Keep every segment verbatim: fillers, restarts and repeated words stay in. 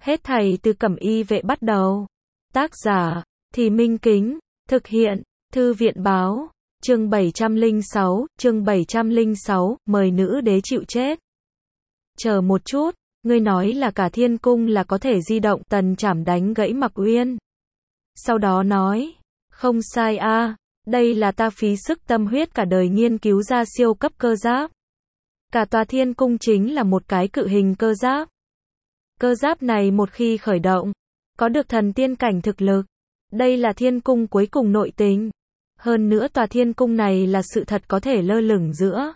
Hết thảy từ Cẩm Y Vệ bắt đầu. Tác giả, Thì Minh Kính, thực hiện, Thư viện Báo, chương bảy trăm lẻ sáu, chương bảy trăm lẻ sáu, mời nữ đế chịu chết. Chờ một chút, ngươi nói là cả thiên cung là có thể di động. Tần Trảm đánh gãy Mặc Uyên. Sau đó nói, không sai a, đây là ta phí sức tâm huyết cả đời nghiên cứu ra siêu cấp cơ giáp. Cả tòa thiên cung chính là một cái cự hình cơ giáp. Cơ giáp này một khi khởi động, có được thần tiên cảnh thực lực. Đây là thiên cung cuối cùng nội tình. Hơn nữa tòa thiên cung này là sự thật có thể lơ lửng giữa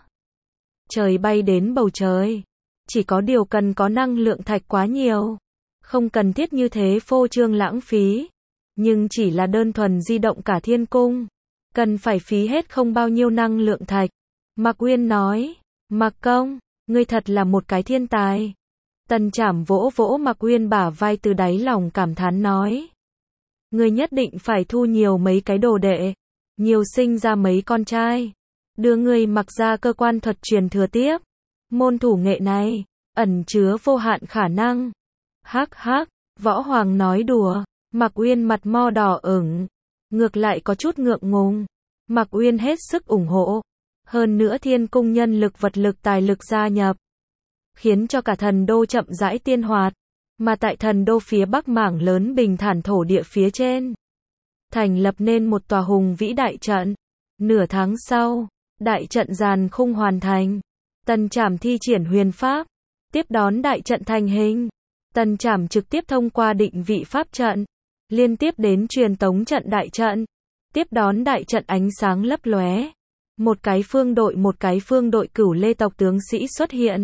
trời bay đến bầu trời. Chỉ có điều cần có năng lượng thạch quá nhiều. Không cần thiết như thế phô trương lãng phí. Nhưng chỉ là đơn thuần di động cả thiên cung, cần phải phí hết không bao nhiêu năng lượng thạch. Mặc Uyên nói, Mặc công, ngươi thật là một cái thiên tài. Tần Trảm vỗ vỗ Mặc Uyên bả vai từ đáy lòng cảm thán nói. Ngươi nhất định phải thu nhiều mấy cái đồ đệ, nhiều sinh ra mấy con trai. Đưa ngươi Mặc ra cơ quan thuật truyền thừa tiếp. Môn thủ nghệ này, ẩn chứa vô hạn khả năng. Hắc hắc, Võ Hoàng nói đùa. Mặc Uyên mặt mo đỏ ửng, ngược lại có chút ngượng ngùng. Mặc Uyên hết sức ủng hộ. Hơn nữa thiên cung nhân lực vật lực tài lực gia nhập, khiến cho cả thần đô chậm rãi tiên hoạt. Mà tại thần đô phía bắc mảng lớn bình thản thổ địa phía trên, thành lập nên một tòa hùng vĩ đại trận. Nửa tháng sau, đại trận giàn khung hoàn thành. Tần Trảm thi triển huyền pháp, tiếp đón đại trận thành hình. Tần Trảm trực tiếp thông qua định vị pháp trận, liên tiếp đến truyền tống trận đại trận. Tiếp đón đại trận ánh sáng lấp lóe. Một cái phương đội một cái phương đội Cửu Lê tộc tướng sĩ xuất hiện.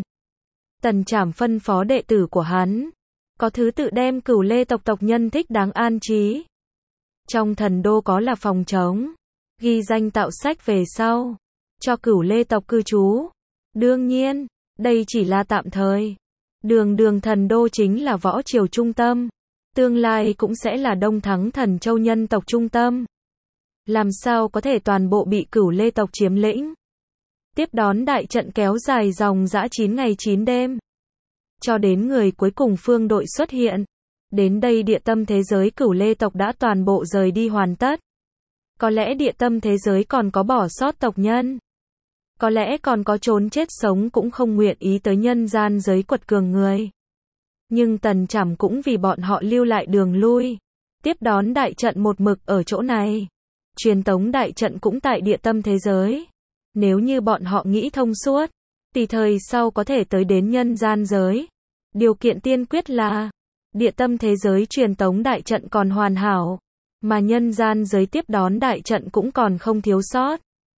Tần Trảm phân phó đệ tử của hắn, có thứ tự đem Cửu Lê tộc tộc nhân thích đáng an trí. Trong thần đô có là phòng trống, ghi danh tạo sách về sau, cho Cửu Lê tộc cư trú. Đương nhiên, đây chỉ là tạm thời. Đường đường thần đô chính là võ triều trung tâm. Tương lai cũng sẽ là Đông Thắng Thần Châu nhân tộc trung tâm. Làm sao có thể toàn bộ bị Cửu Lê tộc chiếm lĩnh. Tiếp đón đại trận kéo dài dòng dã chín ngày chín đêm. Cho đến người cuối cùng phương đội xuất hiện. Đến đây địa tâm thế giới Cửu Lê tộc đã toàn bộ rời đi hoàn tất. Có lẽ địa tâm thế giới còn có bỏ sót tộc nhân. Có lẽ còn có trốn chết sống cũng không nguyện ý tới nhân gian giới quật cường người. Nhưng Tần Trảm cũng vì bọn họ lưu lại đường lui. Tiếp đón đại trận một mực ở chỗ này. Truyền tống đại trận cũng tại địa tâm thế giới. Nếu như bọn họ nghĩ thông suốt, thì thời sau có thể tới đến nhân gian giới. Điều kiện tiên quyết là địa tâm thế giới truyền tống đại trận còn hoàn hảo, mà nhân gian giới tiếp đón đại trận cũng còn không thiếu sót.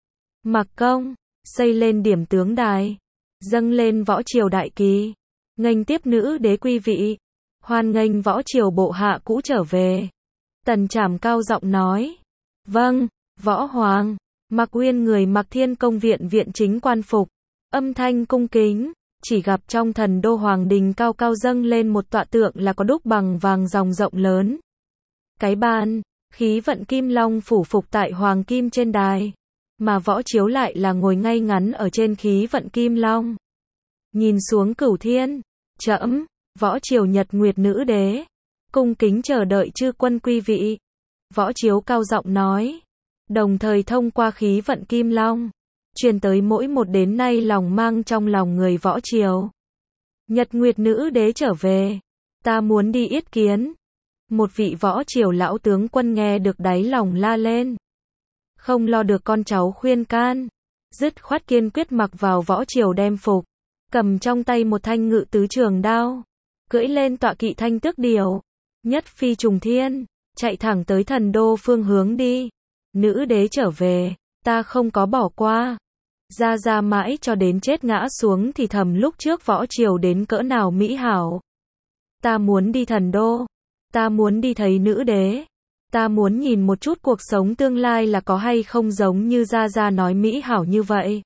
Mặc công, xây lên điểm tướng đài, dâng lên võ triều đại kỳ, nghênh tiếp nữ đế quý vị, hoan nghênh võ triều bộ hạ cũ trở về. Tần Trảm cao giọng nói, vâng, Võ Hoàng. Mặc Uyên người mặc Thiên Công viện viện chính quan phục, âm thanh cung kính. Chỉ gặp trong thần đô hoàng đình cao cao dâng lên một tọa tượng là có đúc bằng vàng ròng rộng lớn. Cái bàn, khí vận kim long phủ phục tại hoàng kim trên đài. Mà võ chiếu lại là ngồi ngay ngắn ở trên khí vận kim long. Nhìn xuống cửu thiên, trẫm, võ triều nhật nguyệt nữ đế, cung kính chờ đợi chư quân quý vị. Võ chiếu cao giọng nói, đồng thời thông qua khí vận kim long, truyền tới mỗi một đến nay lòng mang trong lòng người võ triều. Nhật nguyệt nữ đế trở về, ta muốn đi yết kiến. Một vị võ triều lão tướng quân nghe được đáy lòng la lên. Không lo được con cháu khuyên can, dứt khoát kiên quyết mặc vào võ triều đem phục, cầm trong tay một thanh ngự tứ trường đao, cưỡi lên tọa kỵ thanh tước điểu, nhất phi trùng thiên, chạy thẳng tới thần đô phương hướng đi. Nữ đế trở về, ta không có bỏ qua. Ra ra mãi cho đến chết ngã xuống thì thầm lúc trước võ triều đến cỡ nào mỹ hảo. Ta muốn đi thần đô, ta muốn đi thấy nữ đế. Ta muốn nhìn một chút cuộc sống tương lai là có hay không giống như Gia Gia nói mỹ hảo như vậy.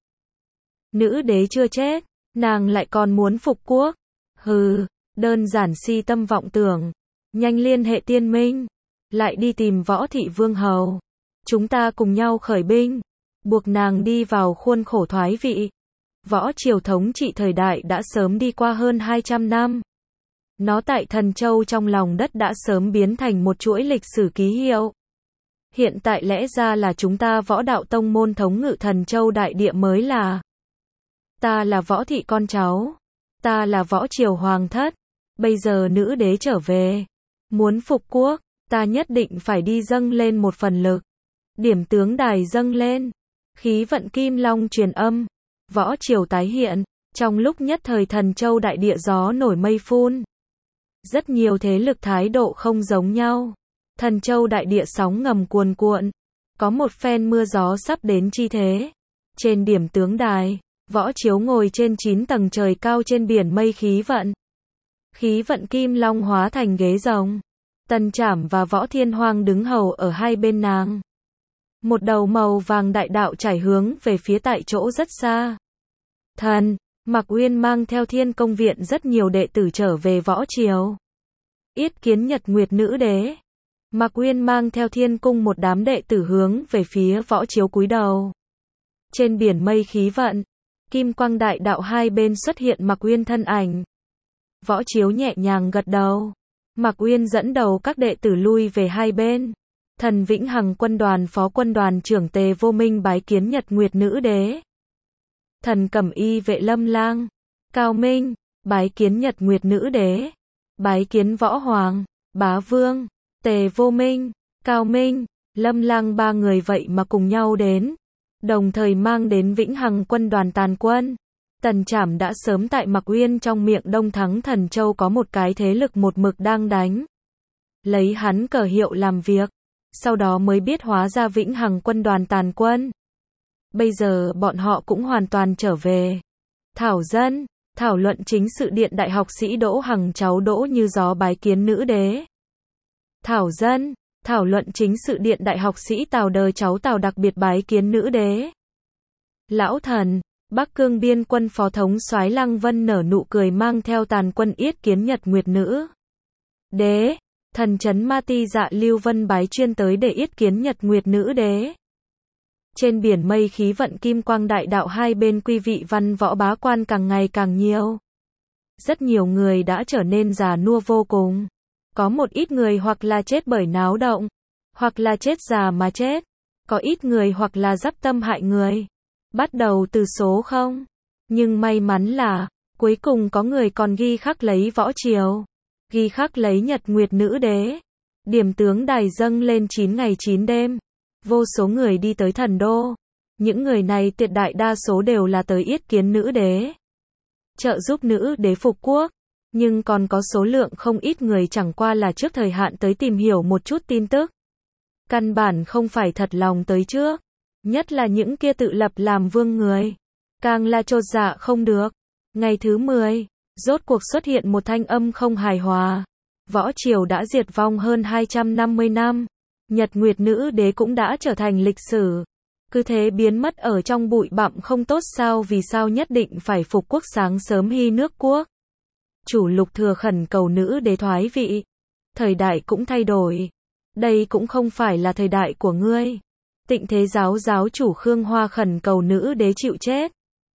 Nữ đế chưa chết, nàng lại còn muốn phục quốc. Hừ, đơn giản si tâm vọng tưởng. Nhanh liên hệ tiên minh, lại đi tìm Võ Thị Vương Hầu. Chúng ta cùng nhau khởi binh, buộc nàng đi vào khuôn khổ thoái vị. Võ triều thống trị thời đại đã sớm đi qua hơn hai trăm năm. Nó tại Thần Châu trong lòng đất đã sớm biến thành một chuỗi lịch sử ký hiệu. Hiện tại lẽ ra là chúng ta Võ Đạo Tông môn thống ngự Thần Châu đại địa mới là. Ta là Võ Thị con cháu. Ta là Võ Triều Hoàng thất. Bây giờ nữ đế trở về. Muốn phục quốc, ta nhất định phải đi dâng lên một phần lực. Điểm tướng đài dâng lên. Khí vận kim long truyền âm. Võ Triều tái hiện. Trong lúc nhất thời Thần Châu đại địa gió nổi mây phun. Rất nhiều thế lực thái độ không giống nhau. Thần Châu đại địa sóng ngầm cuồn cuộn. Có một phen mưa gió sắp đến chi thế. Trên điểm tướng đài, Võ Chiếu ngồi trên chín tầng trời cao trên biển mây khí vận. Khí vận kim long hóa thành ghế rồng. Tần Trảm và Võ Thiên Hoang đứng hầu ở hai bên nàng. Một đầu màu vàng đại đạo chảy hướng về phía tại chỗ rất xa. Thần, Mạc Uyên mang theo Thiên Công viện rất nhiều đệ tử trở về Võ Triều. Yết kiến Nhật Nguyệt nữ đế. Mạc Uyên mang theo Thiên Cung một đám đệ tử hướng về phía Võ Chiếu cúi đầu. Trên biển mây khí vận, kim quang đại đạo hai bên xuất hiện Mạc Uyên thân ảnh. Võ Chiếu nhẹ nhàng gật đầu. Mạc Uyên dẫn đầu các đệ tử lui về hai bên. Thần Vĩnh Hằng quân đoàn phó quân đoàn trưởng Tề Vô Minh bái kiến Nhật Nguyệt nữ đế. Thần Cẩm Y vệ Lâm Lang, Cao Minh, bái kiến Nhật Nguyệt nữ đế. Bái kiến Võ Hoàng, Bá Vương, Tề Vô Minh, Cao Minh, Lâm Lang ba người vậy mà cùng nhau đến. Đồng thời mang đến Vĩnh Hằng quân đoàn tàn quân. Tần Trảm đã sớm tại Mạc Uyên trong miệng Đông Thắng Thần Châu có một cái thế lực một mực đang đánh. Lấy hắn cờ hiệu làm việc. Sau đó mới biết hóa ra Vĩnh Hằng quân đoàn tàn quân. Bây giờ bọn họ cũng hoàn toàn trở về. Thảo dân, thảo luận chính sự điện đại học sĩ Đỗ Hằng cháu Đỗ Như Gió bái kiến nữ đế. Thảo dân, thảo luận chính sự điện đại học sĩ Tào Đời cháu Tào đặc biệt bái kiến nữ đế. Lão thần, Bắc Cương biên quân phó thống soái Lăng Vân nở nụ cười mang theo tàn quân yết kiến Nhật Nguyệt nữ đế. Thần trấn Ma Ti Dạ Lưu Vân bái chuyên tới để yết kiến Nhật Nguyệt nữ đế. Trên biển mây khí vận kim quang đại đạo hai bên quý vị văn võ bá quan càng ngày càng nhiều. Rất nhiều người đã trở nên già nua vô cùng. Có một ít người hoặc là chết bởi náo động, hoặc là chết già mà chết. Có ít người hoặc là dắp tâm hại người. Bắt đầu từ số không. Nhưng may mắn là, cuối cùng có người còn ghi khắc lấy Võ Triều. Ghi khắc lấy Nhật Nguyệt nữ đế. Điểm tướng đài dâng lên chín ngày chín đêm. Vô số người đi tới thần đô. Những người này tuyệt đại đa số đều là tới yết kiến nữ đế. Trợ giúp nữ đế phục quốc. Nhưng còn có số lượng không ít người chẳng qua là trước thời hạn tới tìm hiểu một chút tin tức. Căn bản không phải thật lòng tới trước. Nhất là những kia tự lập làm vương người. Càng là chột dạ không được. Ngày thứ mười, rốt cuộc xuất hiện một thanh âm không hài hòa. Võ Triều đã diệt vong hơn hai trăm năm mươi năm. Nhật Nguyệt nữ đế cũng đã trở thành lịch sử. Cứ thế biến mất ở trong bụi bặm không tốt sao, vì sao nhất định phải phục quốc sáng sớm hy nước quốc. Chủ Lục Thừa khẩn cầu nữ đế thoái vị. Thời đại cũng thay đổi. Đây cũng không phải là thời đại của ngươi. Tịnh Thế giáo giáo chủ Khương Hoa khẩn cầu nữ đế chịu chết.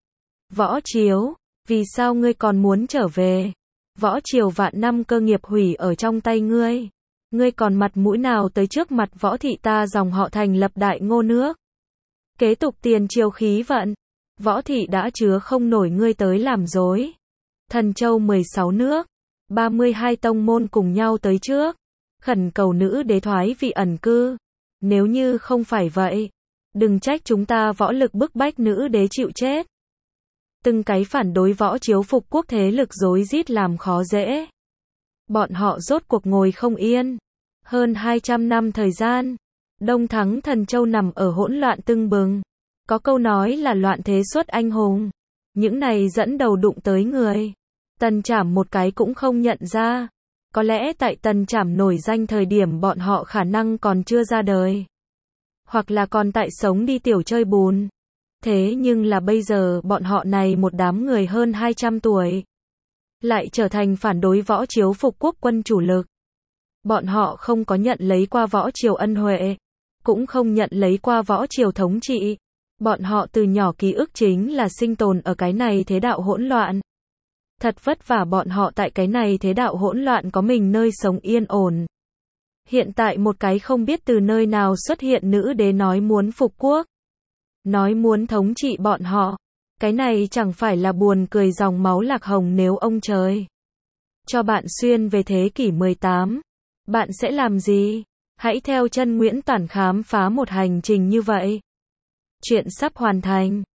Võ Chiếu, vì sao ngươi còn muốn trở về? Võ Triều vạn năm cơ nghiệp hủy ở trong tay ngươi. Ngươi còn mặt mũi nào tới trước mặt Võ thị ta dòng họ thành lập đại ngô nước? Kế tục tiền triều khí vận. Võ thị đã chứa không nổi ngươi tới làm dối. Thần Châu mười sáu nước, ba mươi hai tông môn cùng nhau tới trước. Khẩn cầu nữ đế thoái vị ẩn cư. Nếu như không phải vậy, đừng trách chúng ta võ lực bức bách nữ đế chịu chết. Từng cái phản đối Võ Chiếu phục quốc thế lực rối rít làm khó dễ. Bọn họ rốt cuộc ngồi không yên. Hơn hai trăm năm thời gian, Đông Thắng Thần Châu nằm ở hỗn loạn tưng bừng. Có câu nói là loạn thế xuất anh hùng. Những này dẫn đầu đụng tới người. Tần Trảm một cái cũng không nhận ra. Có lẽ tại Tần Trảm nổi danh thời điểm bọn họ khả năng còn chưa ra đời. Hoặc là còn tại sống đi tiểu chơi bùn. Thế nhưng là bây giờ bọn họ này một đám người hơn hai trăm tuổi. Lại trở thành phản đối Võ Chiếu phục quốc quân chủ lực. Bọn họ không có nhận lấy qua Võ Triều ân huệ. Cũng không nhận lấy qua Võ Triều thống trị. Bọn họ từ nhỏ ký ức chính là sinh tồn ở cái này thế đạo hỗn loạn. Thật vất vả bọn họ tại cái này thế đạo hỗn loạn có mình nơi sống yên ổn. Hiện tại một cái không biết từ nơi nào xuất hiện nữ đế nói muốn phục quốc. Nói muốn thống trị bọn họ. Cái này chẳng phải là buồn cười dòng máu lạc hồng nếu ông trời cho bạn xuyên về thế kỷ mười tám. Bạn sẽ làm gì? Hãy theo chân Nguyễn Toản khám phá một hành trình như vậy. Chuyện sắp hoàn thành.